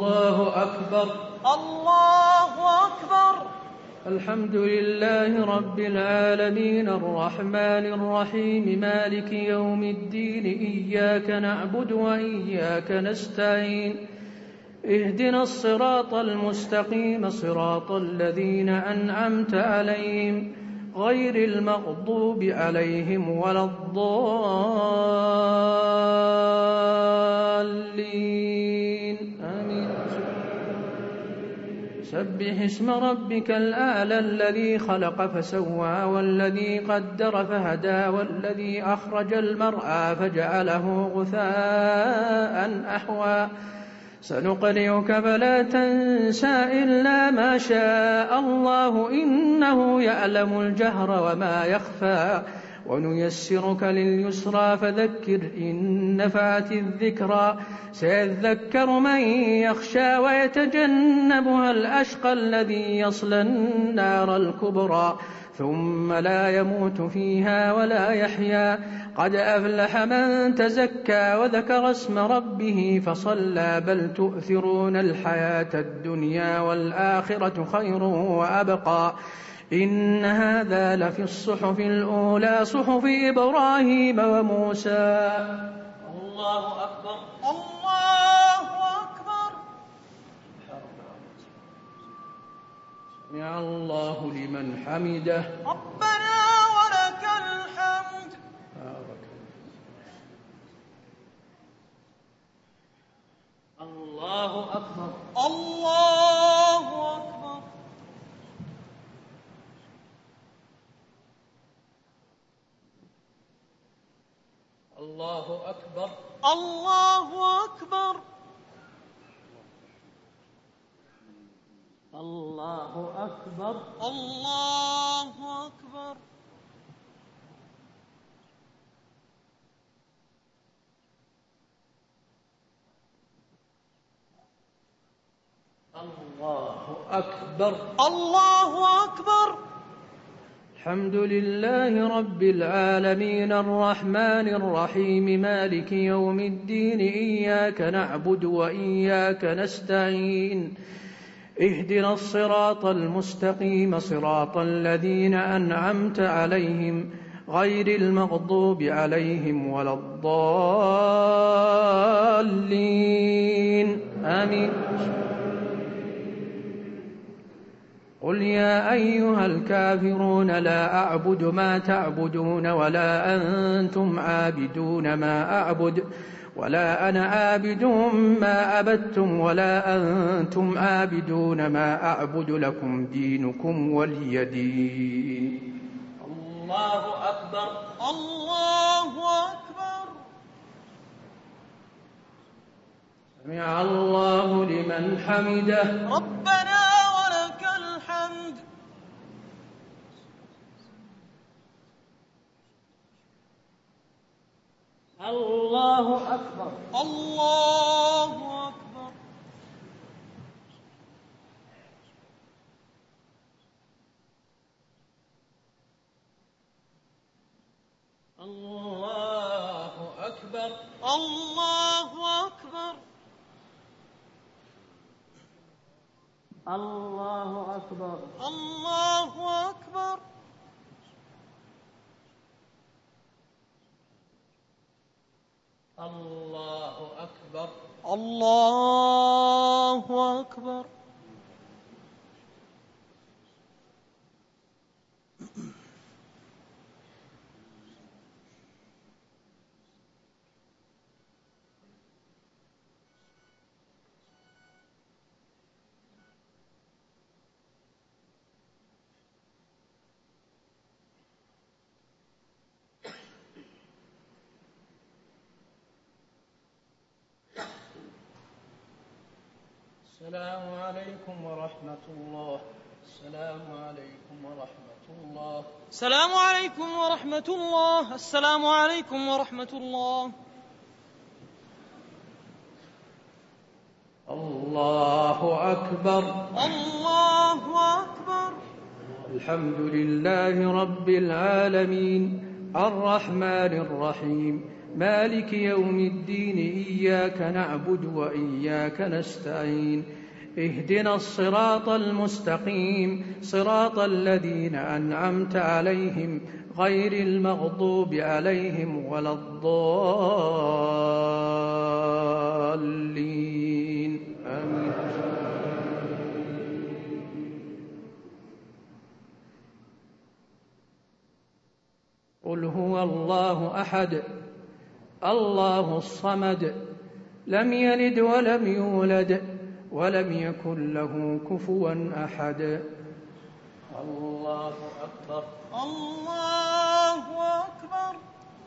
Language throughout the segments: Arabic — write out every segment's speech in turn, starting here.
الله أكبر. الله أكبر. الحمد لله رب العالمين الرحمن الرحيم مالك يوم الدين إياك نعبد وإياك نستعين اهدنا الصراط المستقيم صراط الذين أنعمت عليهم غير المغضوب عليهم ولا الضالين آمين. سبح اسم ربك الأعلى الذي خلق فسوى والذي قدر فهدى والذي أخرج المرعى فجعله غثاء أحوى سنقرئك فلا تنسى إلا ما شاء الله إنه يعلم الجهر وما يخفى ونيسرك لليسرى فذكر إن نفعت الذكرى سيذكر من يخشى ويتجنبها الأشقى الذي يصلى النار الكبرى ثم لا يموت فيها ولا يحيا قد أفلح من تزكى وذكر اسم ربه فصلى بل تؤثرون الحياة الدنيا والآخرة خير وأبقى إن هذا لفي الصحف الأولى صحف إبراهيم وموسى. الله أكبر. الله أكبر. سمع الله لمن حمده. ربنا ولك الحمد. الله أكبر. الله أكبر. الله أكبر. الله أكبر. الله أكبر. الله أكبر. الله أكبر. الله أكبر. الحمد لله رب العالمين الرحمن الرحيم مالك يوم الدين إياك نعبد وإياك نستعين اهدنا الصراط المستقيم صراط الذين أنعمت عليهم غير المغضوب عليهم ولا الضالين آمين. قل يا أيها الكافرون لا أعبد ما تعبدون ولا أنتم عابدون ما أعبد ولا أنا عابد ما عبدتم ولا أنتم عابدون ما أعبد لكم دينكم ولي دين. الله أكبر. الله أكبر. سمع الله لمن حمده. ربنا ولك الحمد. الله أكبر. الله أكبر. الله أكبر. الله أكبر. الله أكبر. الله أكبر. الله أكبر. الله أكبر. السلام عليكم ورحمة الله. السلام عليكم ورحمة الله. السلام عليكم ورحمة الله. السلام عليكم ورحمة الله. الله أكبر. الله أكبر. الحمد لله رب العالمين الرحمن الرحيم مالك يوم الدين إياك نعبد وإياك نستعين اهدنا الصراط المستقيم صراط الذين أنعمت عليهم غير المغضوب عليهم ولا الضالين آمين. قل هو الله أحد الله الصمد لم يلد ولم يولد ولم يكن له كفوا أحد. الله أكبر. الله أكبر.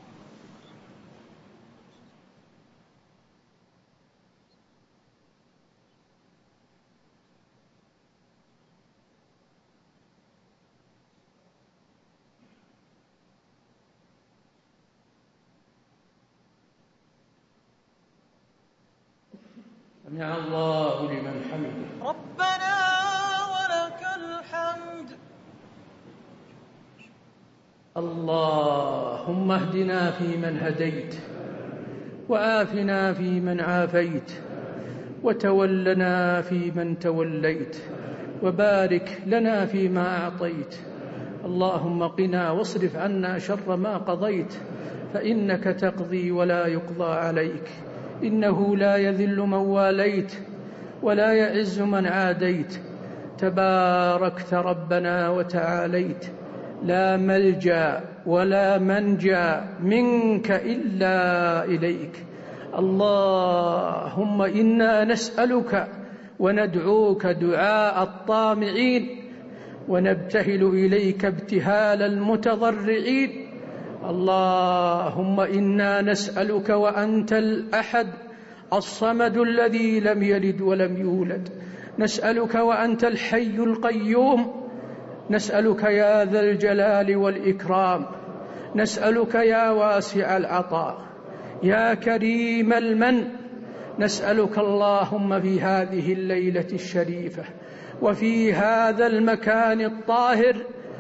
سمع الله لمن حمده. ربنا ولك الحمد. اللهم اهدنا فيمن هديت وآفنا فيمن عافيت وتولنا فيمن توليت وبارك لنا فيما أعطيت. اللهم قنا واصرف عنا شر ما قضيت فإنك تقضي ولا يقضى عليك إنه لا يذل من واليت ولا يعز من عاديت تباركت ربنا وتعاليت لا ملجأ ولا منجا منك إلا إليك. اللهم إنا نسألك وندعوك دعاء الطامعين ونبتهل إليك ابتهال المتضرعين. اللهم إنا نسألك وأنت الأحد الصمد الذي لم يلد ولم يولد نسألك وأنت الحي القيوم نسألك يا ذا الجلال والإكرام نسألك يا واسع العطاء يا كريم المن نسألك اللهم في هذه الليلة الشريفة وفي هذا المكان الطاهر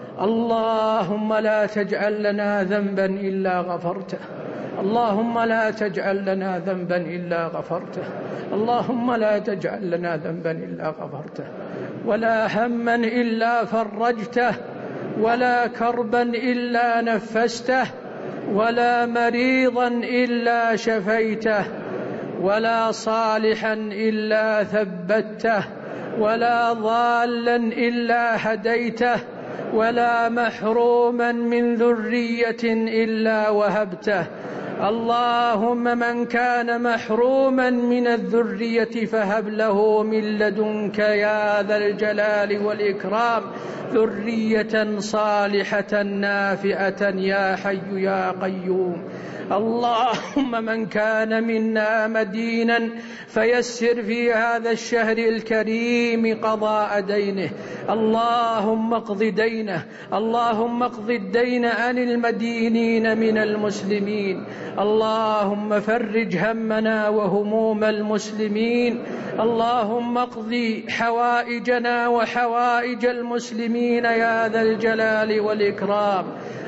اللهم لا تجعل لنا ذنبا إلا غفرته اللهم لا تجعل لنا ذنبا إلا غفرته اللهم لا تجعل لنا ذنبا إلا غفرته ولا هما إلا فرجته ولا كربا إلا نفسته ولا مريضا إلا شفيته ولا صالحا إلا ثبته ولا ضالا إلا هديته ولا محروما من ذرية إلا وهبته. اللهم من كان محروما من الذرية فهب له من لدنك يا ذا الجلال والإكرام ذرية صالحة نافعة يا حي يا قيوم. اللهم من كان منا مدينا فيسر في هذا الشهر الكريم قضاء دينه اللهم اقض دينه اللهم اقض الدين عن المدينين من المسلمين. اللهم فرج همنا وهموم المسلمين. اللهم اقض حوائجنا وحوائج المسلمين يا ذا الجلال والإكرام.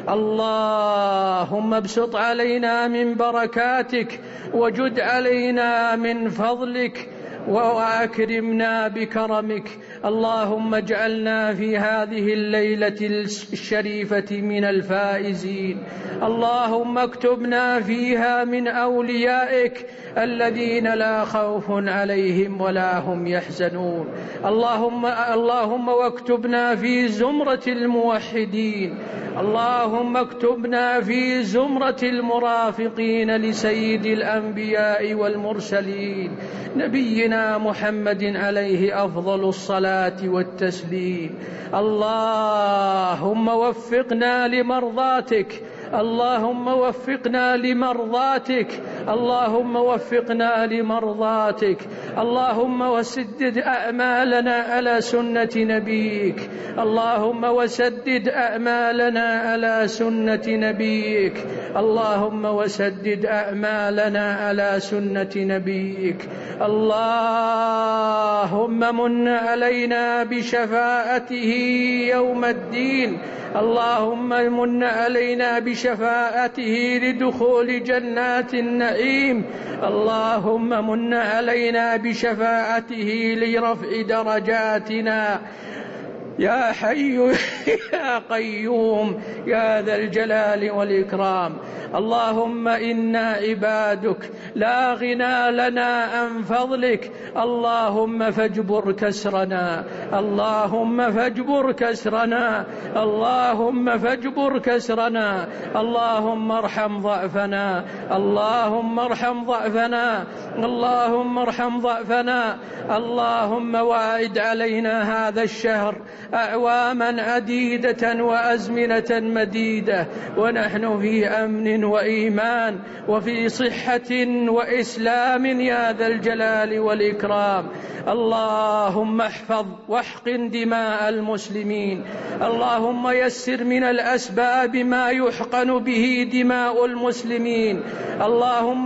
اللهم ابسط علينا من بركاتك وجد علينا من فضلك وأكرمنا بكرمك. اللهم اجعلنا في هذه الليلة الشريفة من الفائزين. اللهم اكتبنا فيها من أوليائك الذين لا خوف عليهم ولا هم يحزنون. اللهم واكتبنا في زمرة الموحدين. اللهم اكتبنا في زمرة المرافقين لسيد الأنبياء والمرسلين نبينا محمد عليه أفضل الصلاة والتسليم. اللهم وفقنا لمرضاتك اللهم وفقنا لمرضاتك اللهم وفقنا لمرضاتك. اللهم وسدد أعمالنا على سنة نبيك اللهم وسدد أعمالنا على سنة نبيك اللهم وسدد أعمالنا على سنة نبيك. اللهم اللهم من علينا بشفاعته يوم الدين. اللهم من علينا بشفاعته لدخول جنات النعيم. اللهم من علينا بشفاعته لرفع درجاتنا يا حي يا قيوم يا ذا الجلال والإكرام. اللهم إنا عبادك لا غنى لنا عن فضلك. اللهم فاجبر كسرنا، اللهم فاجبر كسرنا، اللهم فاجبر كسرنا. اللهم ارحم ضعفنا، اللهم ارحم ضعفنا، اللهم ارحم ضعفنا. اللهم واعد علينا هذا الشهر أعواما عديدة وأزمنة مديدة ونحن في أمن وإيمان وفي صحة وإسلام يا ذا الجلال والإكرام. اللهم احفظ واحقن دماء المسلمين. اللهم يسر من الأسباب ما يحقن به دماء المسلمين. اللهم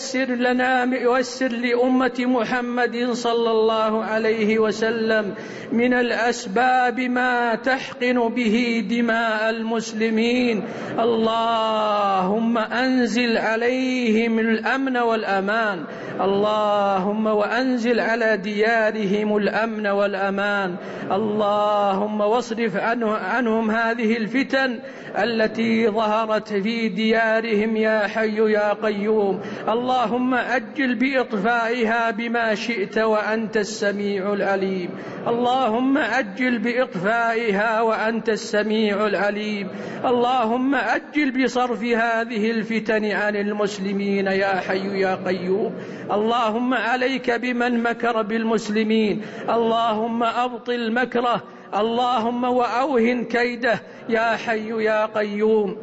ويسر لأمة محمد صلى الله عليه وسلم من الأسباب ما تحقن به دماء المسلمين. اللهم أنزل عليهم الأمن والأمان. اللهم وأنزل على ديارهم الأمن والأمان. اللهم واصرف عنهم هذه الفتن التي ظهرت في ديارهم يا حي يا قيوم. اللهم أجل بإطفائها بما شئت وأنت السميع العليم. اللهم أجل بإطفائها وأنت السميع العليم. اللهم أجل بصرف هذه الفتن عن المسلمين يا حي يا قيوم. اللهم عليك بمن مكر بالمسلمين. اللهم أبطل مكره. اللهم وأوهن كيده يا حي يا قيوم.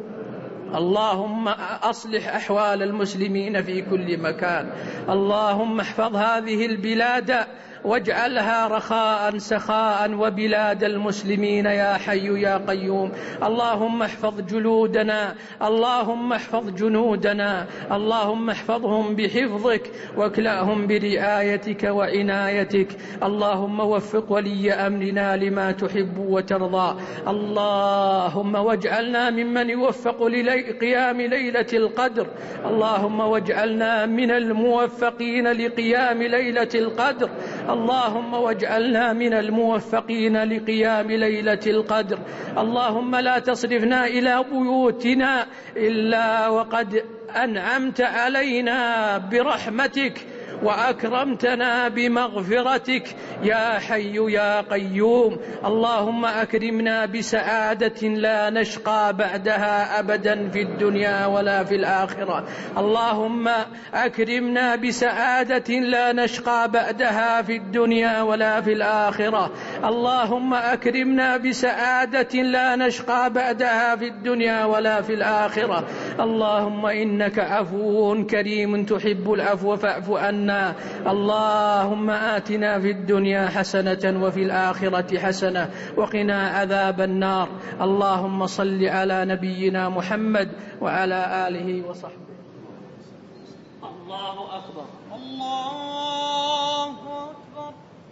اللهم أصلح أحوال المسلمين في كل مكان. اللهم احفظ هذه البلاد واجعلها رخاء سخاء وبلاد المسلمين يا حي يا قيوم. اللهم احفظ جلودنا، اللهم احفظ جنودنا، اللهم احفظهم بحفظك واكلأهم برعايتك وعنايتك. اللهم وفق ولي أمرنا لما تحب وترضى. اللهم واجعلنا ممن يوفق لقيام ليلة القدر. اللهم واجعلنا من الموفقين لقيام ليلة القدر. اللهم واجعلنا من الموفقين لقيام ليلة القدر. اللهم لا تصرفنا إلى بيوتنا إلا وقد أنعمت علينا برحمتك وأكرمتنا بمغفرتك يا حي يا قيوم. اللهم أكرمنا بسعادة لا نشقى بعدها أبدا في الدنيا ولا في الآخرة. اللهم أكرمنا بسعادة لا نشقى بعدها في الدنيا ولا في الآخرة. اللهم أكرمنا بسعادة لا نشقى بعدها في الدنيا ولا في الآخرة. اللهم إنك عفو كريم تحب العفو فاعف عنا. اللهم آتنا في الدنيا حسنة وفي الآخرة حسنة وقنا عذاب النار. اللهم صل على نبينا محمد وعلى آله وصحبه. الله أكبر، الله أكبر،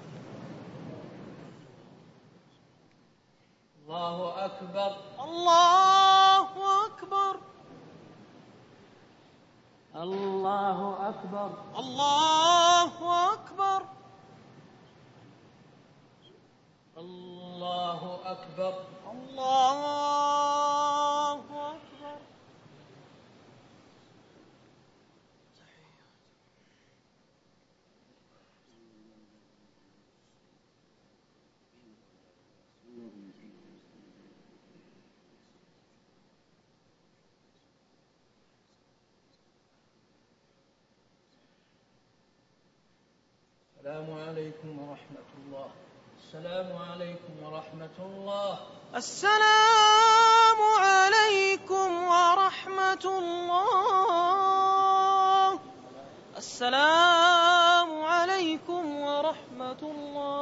الله أكبر، الله أكبر، الله أكبر، الله أكبر، الله أكبر، الله أكبر. السلام عليكم ورحمة الله. السلام عليكم ورحمة الله. السلام عليكم ورحمة الله. السلام عليكم ورحمة الله.